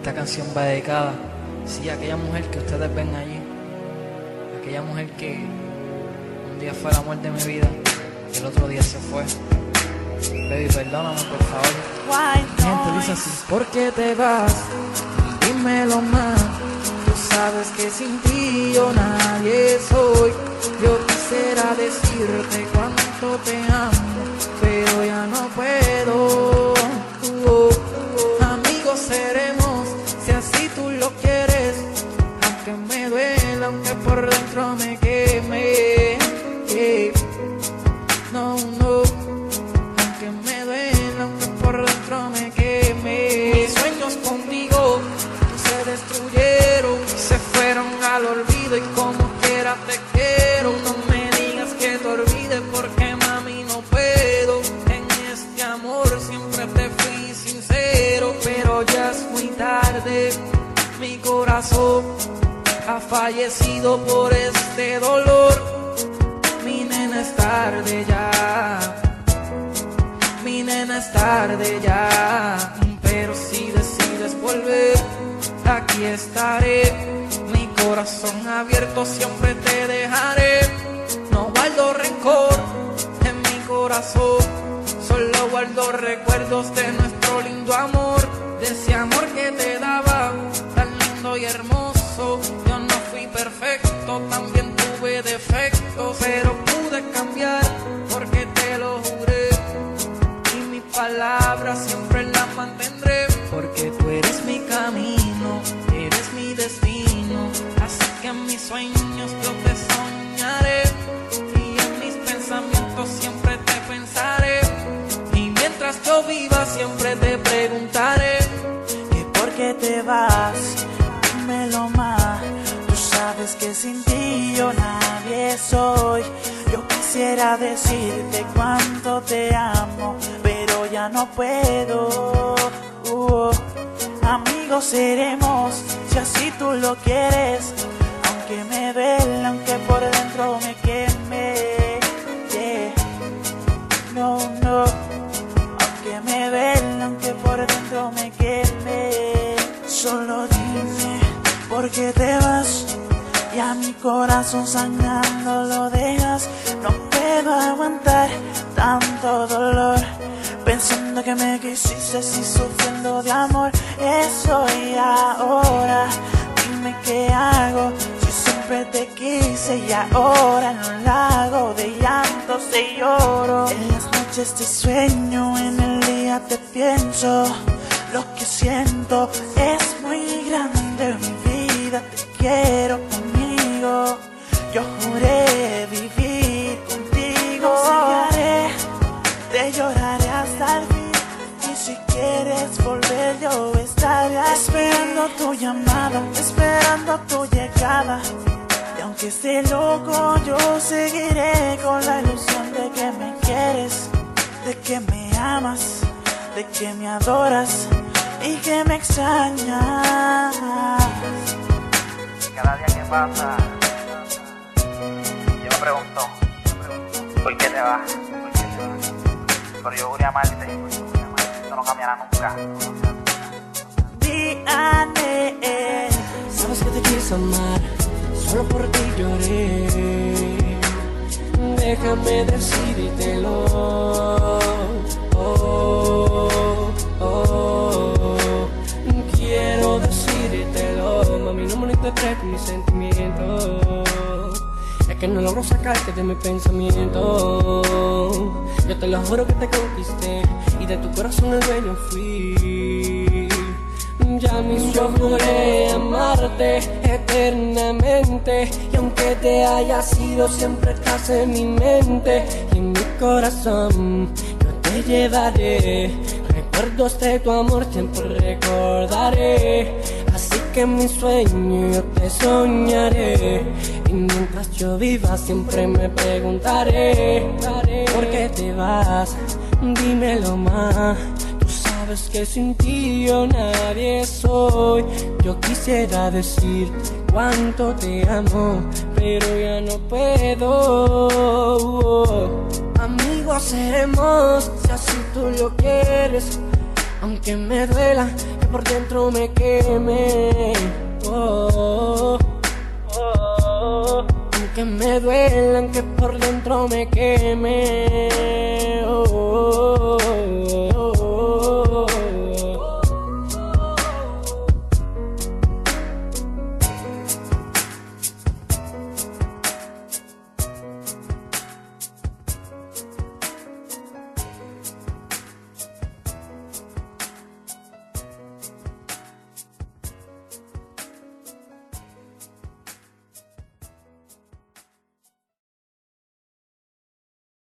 Esta canción va dedicada, sí, a aquella mujer que ustedes ven allí, aquella mujer que un día fue el amor de mi vida y el otro día se fue. Baby, perdóname, por favor. Gente dice así: ¿por qué te vas? Dímelo más. Tú sabes que sin ti yo nadie soy. Yo quisiera decirte cuánto te amo, pero ya no puedo. Amigos seremos, si así tú lo quieres, aunque me duela, aunque por dentro me queme. No, no, aunque me duela, aunque por dentro me queme. Mis sueños contigo se destruyeron, se fueron al olvido y como quiera te quiero. No me digas que te olvides porque mami no puedo. En este amor siempre te fui sincero, pero ya es muy tarde. Mi corazón ha fallecido por este dolor. Mi nena es tarde ya, mi nena es tarde ya, pero si decides volver, aquí estaré. Mi corazón abierto siempre te dejaré. No guardo rencor en mi corazón, solo guardo recuerdos de nuestro lindo amor, de ese amor que te daba tan lindo y hermoso. Yo no fui perfecto, también tuve defectos, pero pude cambiar porque te lo juré. Y mi palabra siempre la mantendré, porque tú eres mi camino, eres mi destino. Así que en mis sueños yo te soñaré y en mis pensamientos siempre te pensaré. Y mientras yo viva siempre te preguntaré que por qué te vas, dímelo más. Tú sabes que sin ti yo nadie soy. Yo quisiera decirte cuánto te amo, pero ya no puedo. Amigos seremos, si así tú lo quieres, aunque me duela, aunque por dentro me queme. Yeah. No, no, aunque me duela, aunque por dentro me queme. Solo dime por qué te vas, y a mi corazón sangrando lo dejas. No puedo aguantar tanto dolor, pensando que me quisiste y sufriendo de amor. Eso y ahora, dime qué hago, si siempre te quise y ahora en un lago de llantos te lloro. En las noches te sueño, en el día te pienso. Lo que siento es muy grande, mi vida te quiero conmigo. Yo juré vivir contigo. Seguiré, te lloraré hasta el fin. Y si quieres volver yo estaré esperando tu llamada, esperando tu llegada. Y aunque esté loco yo seguiré con la ilusión de que me quieres, de que me amas, de que me adoras y que me extrañas. Cada día que pasa, yo me pregunto, ¿por qué te vas? Pero yo juré amarte, esto no cambiará nunca. D.A.N.E. Sabes que te quise amar, solo por ti lloré. Déjame decírtelo. Quiero decírtelo, mami, no malinterpretes mis sentimientos. Es que no logro sacarte de mi pensamiento. Yo te lo juro que te conquisté y de tu corazón el dueño fui. Ya mis yo juré amarte eternamente, y aunque te hayas ido siempre estás en mi mente y en mi corazón. Yo te llevaré recuerdos de tu amor, siempre recordaré. Así que en mi sueño yo te soñaré, y mientras yo viva siempre me preguntaré ¿por qué te vas? Dímelo más. Sabes que sin ti yo nadie soy. Yo quisiera decir cuánto te amo, pero ya no puedo. Amigos seremos, si así tú lo quieres, aunque me duela, que por dentro me queme. Oh, oh, aunque me duela, aunque por dentro me queme.